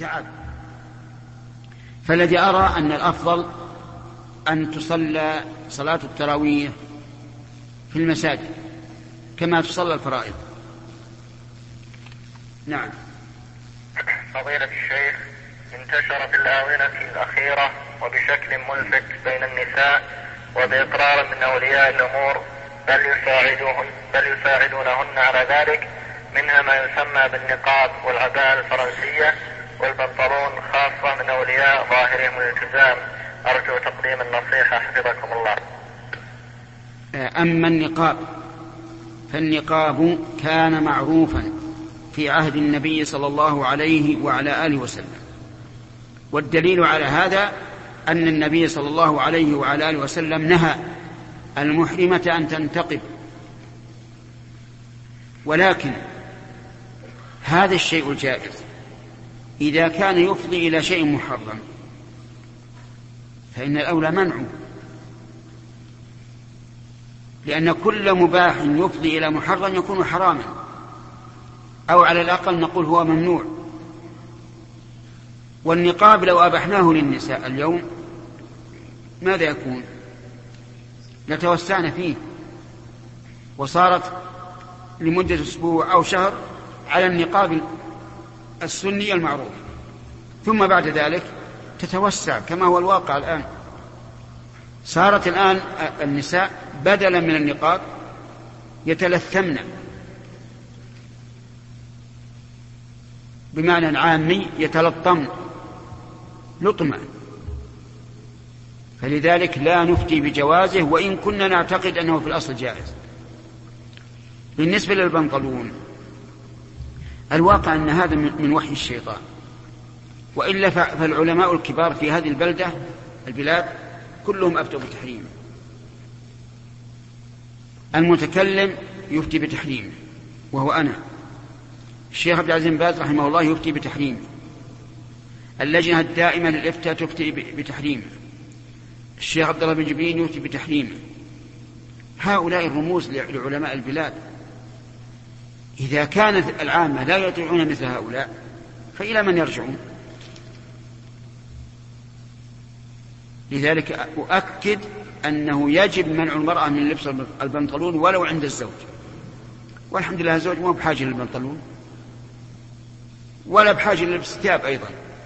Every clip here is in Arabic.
تعب. فالذي أرى أن الأفضل أن تصلى صلاة التراويح في المساجد كما تصلى الفرائض. نعم. فضيلة الشيخ، انتشر في الآونة الأخيرة وبشكل ملفت بين النساء وبإقرار من أولياء الأمور بل يساعدونهن على ذلك، منها ما يسمى بالنقاب والعباءة الفرنسية والبنطلون، خاصة من أولياء ظاهرهم الالتزام. أرجو تقديم النصيحة حفظكم الله. أما النقاب فالنقاب كان معروفا في عهد النبي صلى الله عليه وعلى آله وسلم، والدليل على هذا أن النبي صلى الله عليه وعلى آله وسلم نهى المحرمة أن تنتقب. ولكن هذا الشيء الجائز إذا كان يفضي إلى شيء محرم فإن الأولى منعه، لأن كل مباح يفضي إلى محرم يكون حراما، أو على الأقل نقول هو ممنوع. والنقاب لو أبحناه للنساء اليوم ماذا يكون؟ لتوسعنا فيه وصارت لمدة أسبوع أو شهر على النقاب السني المعروف، ثم بعد ذلك تتوسع كما هو الواقع الآن. صارت الآن النساء بدلا من النقاب يتلثمن، بمعنى عامي يتلطمن لطما، فلذلك لا نفتي بجوازه وإن كنا نعتقد أنه في الأصل جائز. بالنسبة للبنطلون الواقع أن هذا من وحي الشيطان، وإلا فالعلماء الكبار في هذه البلاد كلهم أفتوا بتحريمه. المتكلم يفتي بتحريمه وهو أنا، الشيخ عبد العزيز بن باز رحمه الله يفتي بتحريمه، اللجنة الدائمة للإفتاء تفتي بتحريمه، الشيخ عبد الله بن جبرين يفتي بتحريمه. هؤلاء الرموز لعلماء البلاد، إذا كانت العامة لا يطيعون مثل هؤلاء فإلى من يرجعون؟ لذلك أؤكد أنه يجب منع المرأة من لبس البنطلون ولو عند الزوج، والحمد لله الزوج ما بحاجة للبنطلون ولا بحاجة للبس الثياب أيضا.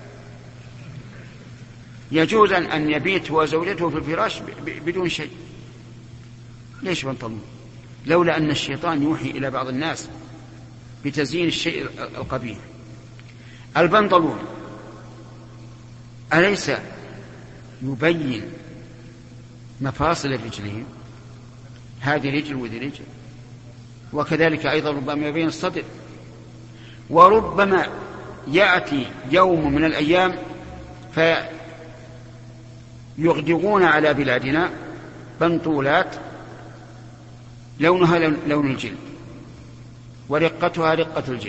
يجوز أن يبيت هو وزوجته في الفراش بدون شيء. ليش بنطلون؟ لولا أن الشيطان يوحي إلى بعض الناس بتزيين الشيء القبيح. البنطلون أليس يبين مفاصل الرجلين؟ هذه رجل وذي رجل، وكذلك أيضا ربما يبين الصدر. وربما يأتي يوم من الأيام فيغدقون على بلادنا بنطولات لونها لون الجلد ورقتها رقة الجلد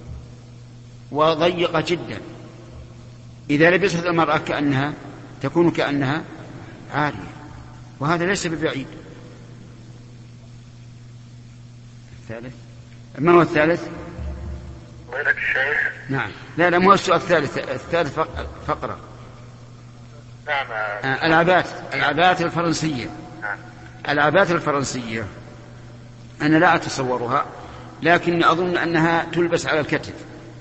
وضيقة جدا، إذا لبست المرأة تكون كأنها عارية، وهذا ليس ببعيد. الثالث، ما هو الثالث؟ فضيلة الشيخ. نعم، لا مو السؤال الثالث فقرة. نعم. العباءة الفرنسية. العباءة الفرنسية أنا لا أتصورها، لكن أظن أنها تلبس على الكتف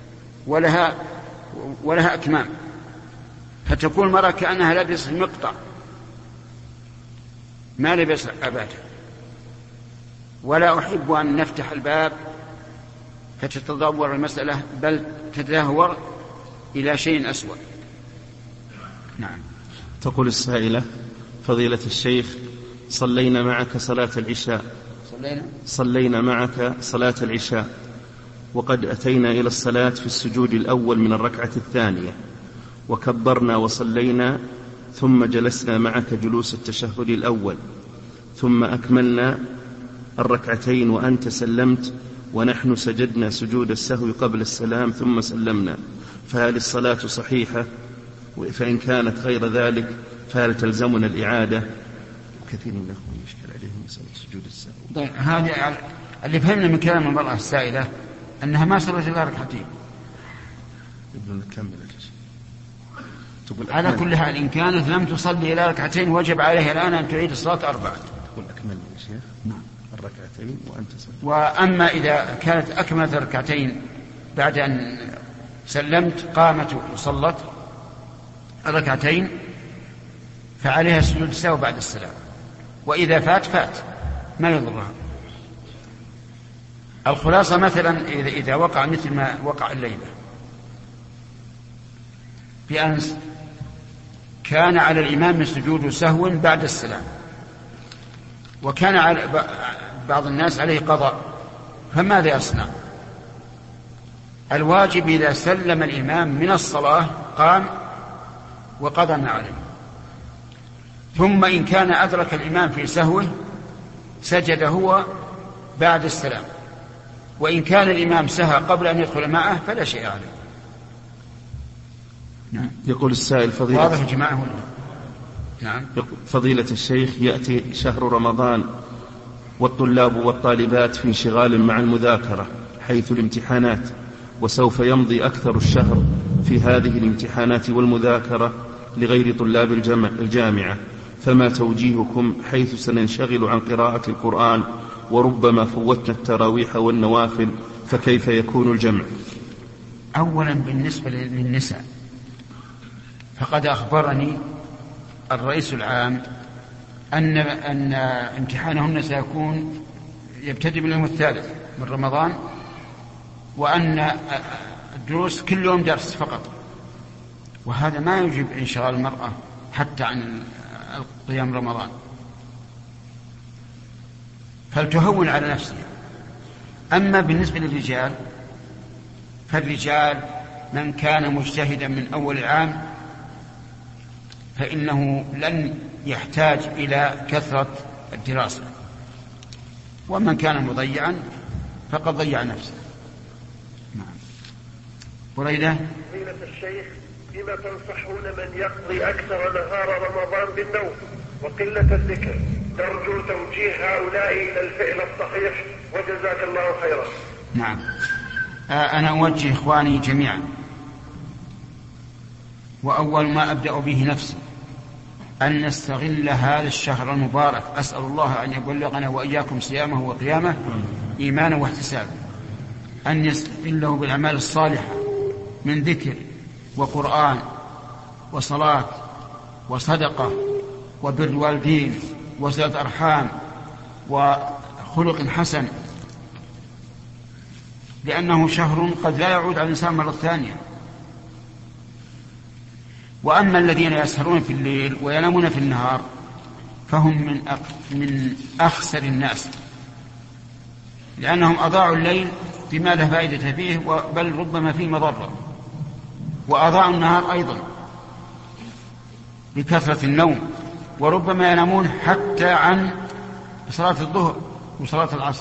ولها أكمام، فتكون المرأة كأنها لابس مقطع ما لبس عباءة. ولا أحب أن نفتح الباب فتتدور المسألة بل تتدهور إلى شيء أسوأ. نعم. تقول السائلة: فضيلة الشيخ، صلينا معك صلاة العشاء وقد أتينا إلى الصلاة في السجود الأول من الركعة الثانية، وكبرنا وصلينا، ثم جلسنا معك جلوس التشهد الأول، ثم أكملنا الركعتين وأنت سلمت، ونحن سجدنا سجود السهو قبل السلام ثم سلمنا، فهل الصلاة صحيحة؟ فإن كانت غير ذلك فهل تلزمنا الإعادة؟ كثير من الأخوان يشكل عليهم مسألة سجود السهو. طيب، هذه اللي فهمنا من كلام المرأة السائلة أنها ما صلت إلا ركعتين، على كل حال إن كانت لم تصلي إلى ركعتين وجب عليها الآن أن تعيد الصلاة 4. تقول أكمل يا شيخ. نعم. الركعتين وأنت سلمت. وأما إذا كانت أكملت ركعتين بعد أن سلمت قامت وصلت الركعتين فعليها سجود السهو بعد السلام، وإذا فات ما يضرها. الخلاصة مثلا إذا وقع مثل ما وقع الليلة بأمس كان على الإمام سجود سهو بعد السلام، وكان على بعض الناس عليه قضاء، فماذا يصنع؟ الواجب إذا سلم الإمام من الصلاة قام وقضى ما عليه، ثم إن كان أدرك الإمام في سهوه سجد هو بعد السلام، وإن كان الإمام سهى قبل أن يدخل معه فلا شيء عليه. نعم. يقول السائل فضيلة واضح يا جماعة؟ نعم. فضيلة الشيخ، يأتي شهر رمضان والطلاب والطالبات في انشغال مع المذاكرة حيث الامتحانات، وسوف يمضي أكثر الشهر في هذه الامتحانات والمذاكرة لغير طلاب الجامعة، فما توجيهكم حيث سننشغل عن قراءة القرآن وربما فوتنا التراويح والنوافل، فكيف يكون الجمع؟ أولا بالنسبة للنساء فقد أخبرني الرئيس العام أن امتحانهن سيكون يبتدئ باليوم 3 من رمضان، وأن الدروس كل يوم درس فقط، وهذا ما يجب انشغال المرأة حتى عن قيام رمضان، فلتهون على نفسها. أما بالنسبة للرجال فالرجال من كان مجتهدا من أول العام فإنه لن يحتاج إلى كثرة الدراسة، ومن كان مضيعا فقد ضيع نفسه. نعم. بريدة. فضيلة الشيخ، بما تنصحون من يقضي أكثر نهار رمضان بالنوم وقلة الذكر؟ نرجو توجيه هؤلاء إلى الفعل الصحيح، وجزاك الله خيرا. نعم. أنا أوجه إخواني جميعا، وأول ما أبدأ به نفسي أن نستغل هذا الشهر المبارك، أسأل الله أن يبلغنا وإياكم صيامه وقيامه إيمانا واحتسابا، أن يستغله بالأعمال الصالحة من ذكر وقرآن وصلاة وصدقة وبر والدين وصلة أرحام وخلق حسن، لأنه شهر قد لا يعود على الإنسان مرة ثانية. وأما الذين يسهرون في الليل وينامون في النهار فهم من أخسر الناس، لأنهم أضاعوا الليل بما لا فائدة فيه، بل ربما فيه مضرة، وأضاعوا النهار أيضا بكثرة النوم، وربما ينامون حتى عن صلاة الظهر وصلاة العصر.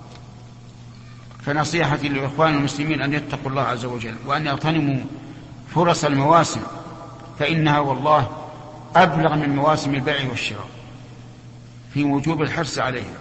فنصيحتي للإخوان المسلمين أن يتقوا الله عز وجل، وأن يغتنموا فرص المواسم، فإنها والله أبلغ من مواسم البيع والشراء في وجوب الحرص عليها.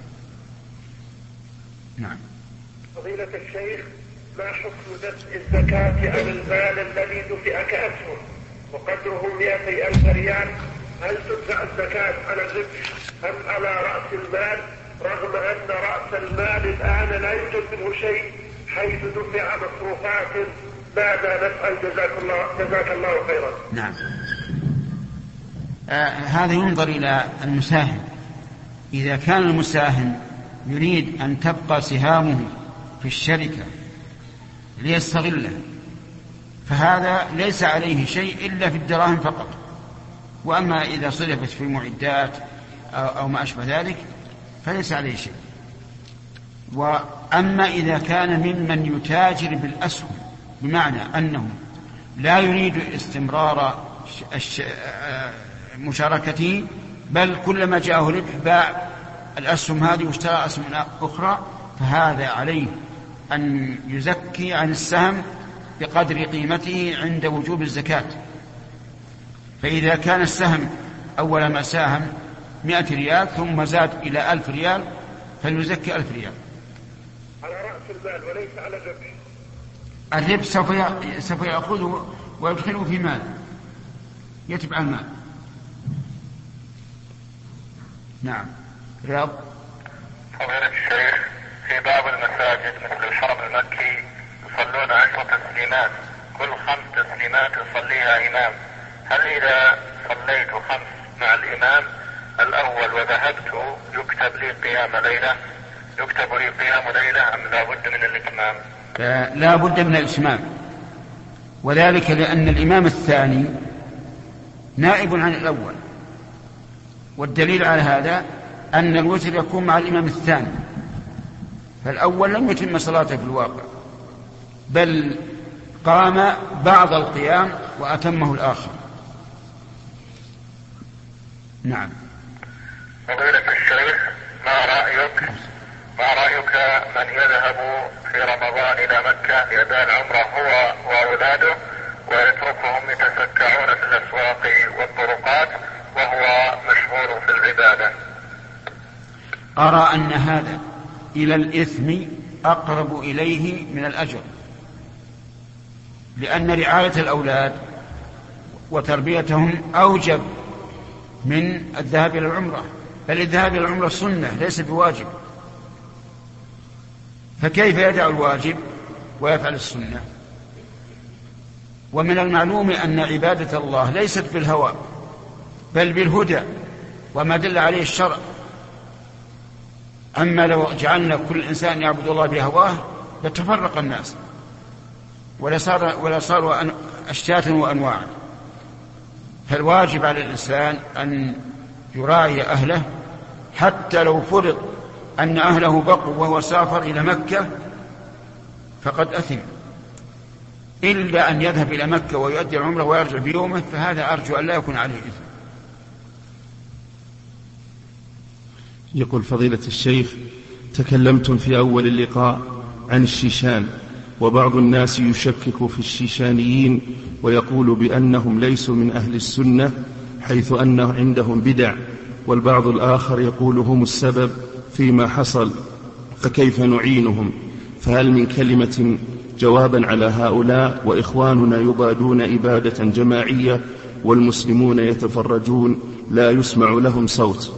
نعم. فضيلة الشيخ، ما حكم دفع الزكاة عن المال الذي دفع كأسهم وقدره 200,000 ريال؟ هل تدفع الزكاة على الربح أم على رأس المال، رغم أن رأس المال الآن لا يوجد منه شيء حيث دفع مصروفات؟ ماذا نفعل؟ جزاك الله خيرا. نعم. هذا ينظر إلى المساهم. إذا كان المساهم يريد أن تبقى سهامه في الشركة ليستغله فهذا ليس عليه شيء إلا في الدراهم فقط، وأما إذا صرفت في معدات أو ما أشبه ذلك فليس عليه شيء. وأما إذا كان ممن يتاجر بالأسهم، بمعنى أنه لا يريد استمرار مشاركته، بل كلما جاءه ربح باع الأسهم هذه واشترى أسهم أخرى، فهذا عليه أن يزكي عن السهم بقدر قيمته عند وجوب الزكاة. فإذا كان السهم أول ما ساهم 100 ريال ثم زاد إلى 1000 ريال فليزكي 1000 ريال على رأس المال وليس على الربح. الربح سوف يأخذه ويدخله في مال يتبع المال. نعم. رياض. فضيلة الشيخ، في بعض المساجد مثل الحرم المكي يصلون 10 تسليمات، كل 5 تسليمات يصليها إمام، هل إذا صليت 5 مع الإمام الأول وذهبت يكتب لي قيام ليلة أم لا بد من الإتمام؟ لا بد من الإتمام، وذلك لأن الإمام الثاني نائب عن الأول، والدليل على هذا أن الوتر يكون مع الإمام الثاني، فالأول لم يتم صلاته في الواقع، بل قام بعض القيام وأتمه الآخر. نعم. فضيلة الشيخ، ما رأيك من يذهب في رمضان إلى مكة لأداء العمرة هو وأولاده ويتركهم يتفكعون في الأسواق والطرقات وهو مشغول في العبادة؟ أرى أن هذا إلى الإثم أقرب إليه من الأجر، لأن رعاية الأولاد وتربيتهم أوجب من الذهاب إلى العمرة، بل الذهاب إلى العمرة سنة ليس بواجب، فكيف يدع الواجب ويفعل السنة؟ ومن المعلوم أن عبادة الله ليست بالهوى بل بالهدى وما دل عليه الشرع. أما لو جعلنا كل إنسان يعبد الله بهواه لتفرق الناس ولا صاروا أشتاتا وأنواعا. فالواجب على الإنسان أن يراعي أهله، حتى لو فرض أن أهله بقوا وهو سافر إلى مكة فقد أثم، إلا أن يذهب إلى مكة ويؤدي العمرة ويرجع بيومه، فهذا أرجو أن لا يكون عليه إثم. يقول فضيلة الشيخ: تكلمتم في أول اللقاء عن الشيشان، وبعض الناس يشكك في الشيشانيين ويقول بأنهم ليسوا من أهل السنة حيث أنه عندهم بدع، والبعض الآخر يقول هم السبب فيما حصل، فكيف نعينهم؟ فهل من كلمة جوابا على هؤلاء وإخواننا يبادون إبادة جماعية والمسلمون يتفرجون لا يسمع لهم صوت؟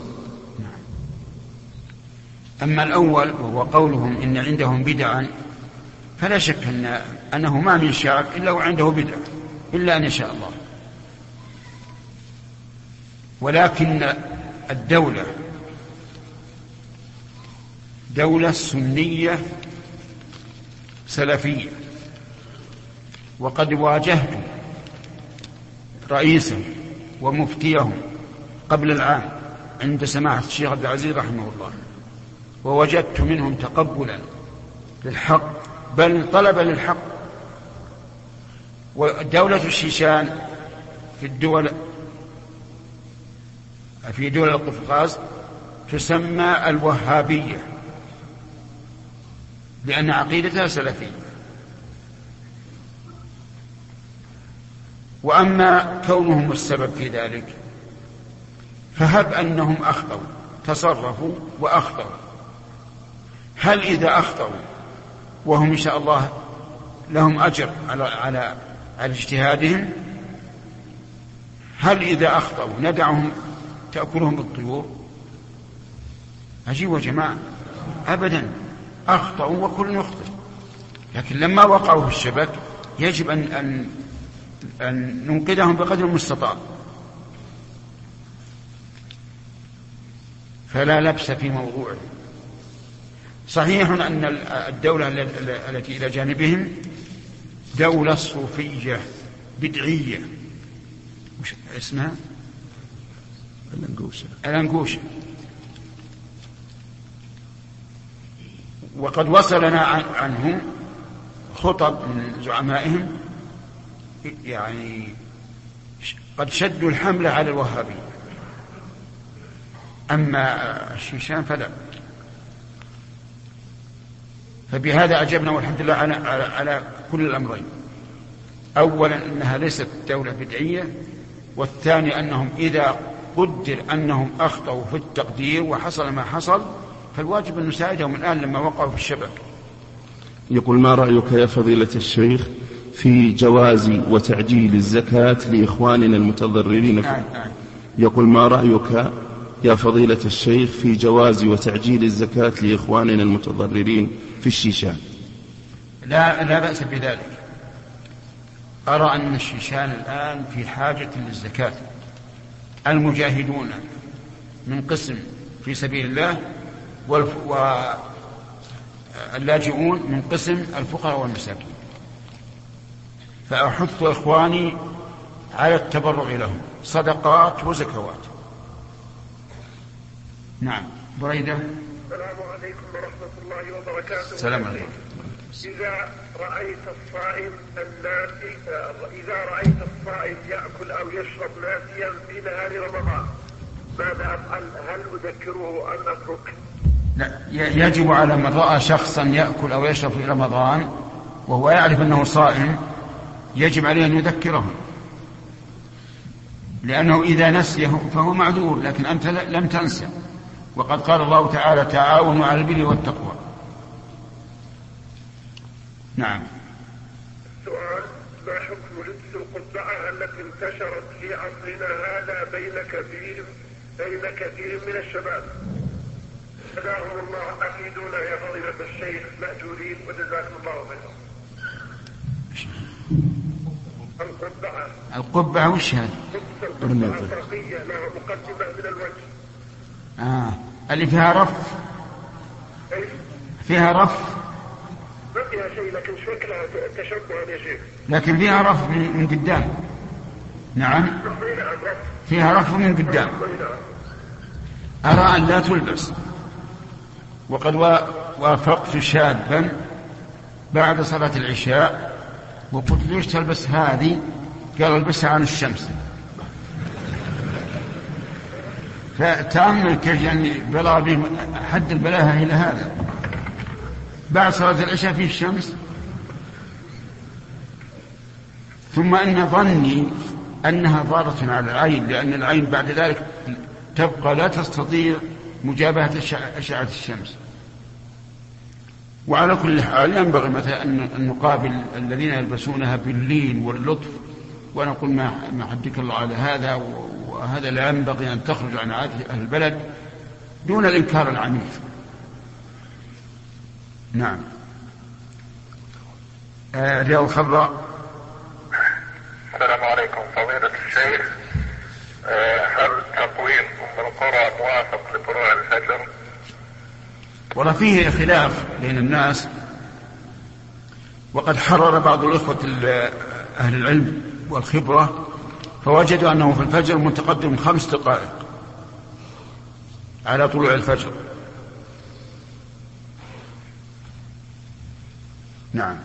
أما الأول وهو قولهم إن عندهم بدعا، فلا شك أنه ما من شعب إلا وعنده بدع إلا أن يشاء الله، ولكن الدولة دولة سنية سلفية، وقد واجهت رئيسهم ومفتيهم قبل العام عند سماحة الشيخ عبد العزيز رحمه الله، ووجدت منهم تقبلا للحق بل طلبا للحق. ودولة الشيشان في دول القفقاز تسمى الوهابية لأن عقيدتها سلفية. وأما كونهم السبب في ذلك فهب أنهم أخطأوا، تصرفوا وأخطأوا، هل إذا أخطأوا وهم إن شاء الله لهم أجر على اجتهادهم، هل إذا أخطأوا ندعهم تأكلهم الطيور؟ عجيب يا جماعة، أبدا، أخطأوا وكل يخطئ، لكن لما وقعوا في الشبك يجب أن ننقذهم بقدر المستطاع. فلا لبس في موضوعه. صحيح أن الدولة التي إلى جانبهم دولة صوفية بدعية، مش اسمها الأنقوشة، وقد وصلنا عنهم خطب من زعمائهم يعني قد شدوا الحملة على الوهابي. أما الشيشان فلا. فبهذا أجبنا والحمد لله على كل الأمرين. أولا أنها ليست دولة بدعية، والثاني أنهم إذا قدر أنهم أخطأوا في التقدير وحصل ما حصل فالواجب أن نساعدهم الآن لما وقعوا في الشبك. يقول: ما رأيك يا فضيلة الشيخ في جواز وتعجيل الزكاة لإخواننا المتضررين يقول: ما رأيك يا فضيلة الشيخ في جواز وتعجيل الزكاة لإخواننا المتضررين في الشيشان؟ لا بأس بذلك. أرى أن الشيشان الآن في حاجة للزكاة. المجاهدون من قسم في سبيل الله، واللاجئون من قسم الفقراء والمساكين. فأحث إخواني على التبرع لهم صدقات وزكوات. نعم. بريدة. السلام عليكم ورحمة الله وبركاته. السلام عليكم. إذا رأيت الصائم يأكل أو يشرب ناسيا في نهار رمضان ماذا أفعل؟ هل أذكره أم أترك؟ لا، يجب على من رأى شخصا يأكل أو يشرب في رمضان وهو يعرف أنه صائم يجب عليه أن يذكره، لأنه إذا نسيه فهو معذور، لكن أنت لم تنسى، وقد قال الله تعالى: تعاونوا على البر والتقوى. نعم. سؤال: ما حكم لبس القبعة التي انتشرت في عصرنا هذا بين كثير من الشباب؟ جزاهم الله. أفيدونا يا فضيلة الشيخ مأجورين وجزاكم الله خيرا. القبعة وش هذا؟ الفرقية لها مقدمة من الوجه. اللي فيها رف. فيها رف. ما فيها شيء لكن شكلها تشبه يا شيخ. لكن فيها رف من قدام. نعم. فيها رف من قدام. أرى أن لا تلبس. وقد وافقت شابا بعد صلاة العشاء وقلت ليش تلبس هذه؟ قال: البسها عن الشمس. فتأمل كيف يعني بلغ به حد البلاهة إلى هذا. بعد صلاة العشاء فيه الشمس. ثم أن ظني أنها ضارة على العين، لأن العين بعد ذلك تبقى لا تستطيع مجابهة أشعة الشمس. وعلى كل حال ينبغي مثلا أن نقابل الذين يلبسونها باللين واللطف، ونقول ما حدك الله على هذا، وهذا لا ينبغي أن تخرج عن عادة أهل البلد دون الإنكار العنيف. نعم. رياض الخضراء. السلام عليكم فضيلة الشيخ. هل تقويم أم القرى موافق لطلوع الفجر؟ ولا فيه خلاف بين الناس، وقد حرر بعض الإخوة أهل العلم والخبرة فوجدوا أنه في الفجر متقدم 5 دقائق على طلوع الفجر. نعم.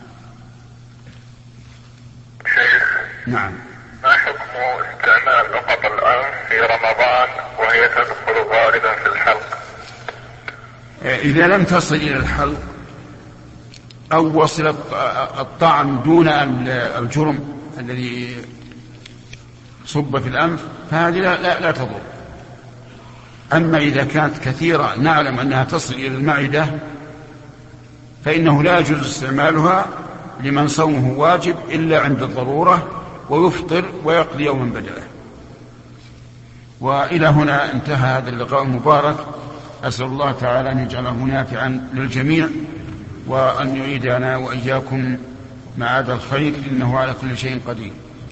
شيخ. نعم. ما حكم استعمال نقط الأنف في رمضان وهي تدخل غالبا في الحلق؟ إذا لم تصل إلى الحلق أو وصل الطعم دون الجرم الذي صب في الأنف فهذه لا تضر. أما إذا كانت كثيرة نعلم أنها تصل إلى المعدة فإنه لا يجوز استعمالها لمن صومه واجب إلا عند الضرورة، ويفطر ويقضي يوما بدله. وإلى هنا انتهى هذا اللقاء المبارك. أسأل الله تعالى أن يجعله نافعا للجميع، وأن يعيدنا وإياكم معاد الخير، إنه على كل شيء قدير.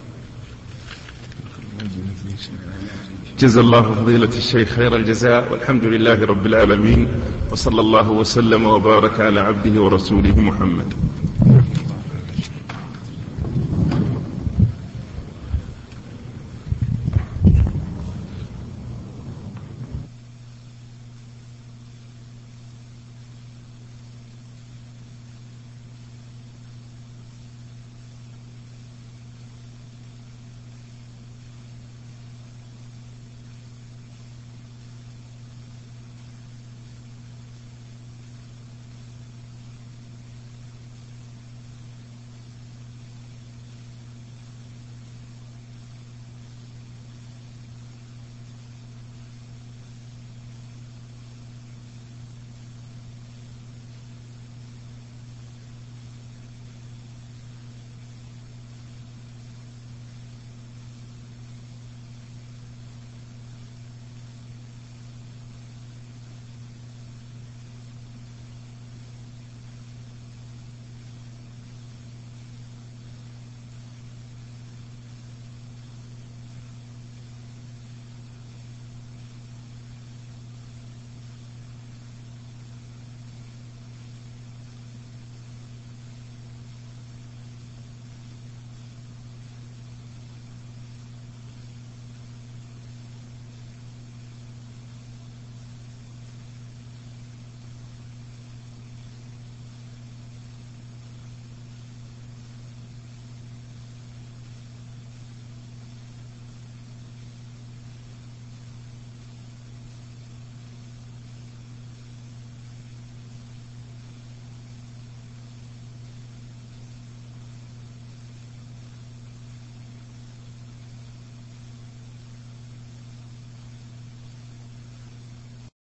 جزا الله فضيلة الشيخ خير الجزاء، والحمد لله رب العالمين، وصلى الله وسلم وبارك على عبده ورسوله محمد.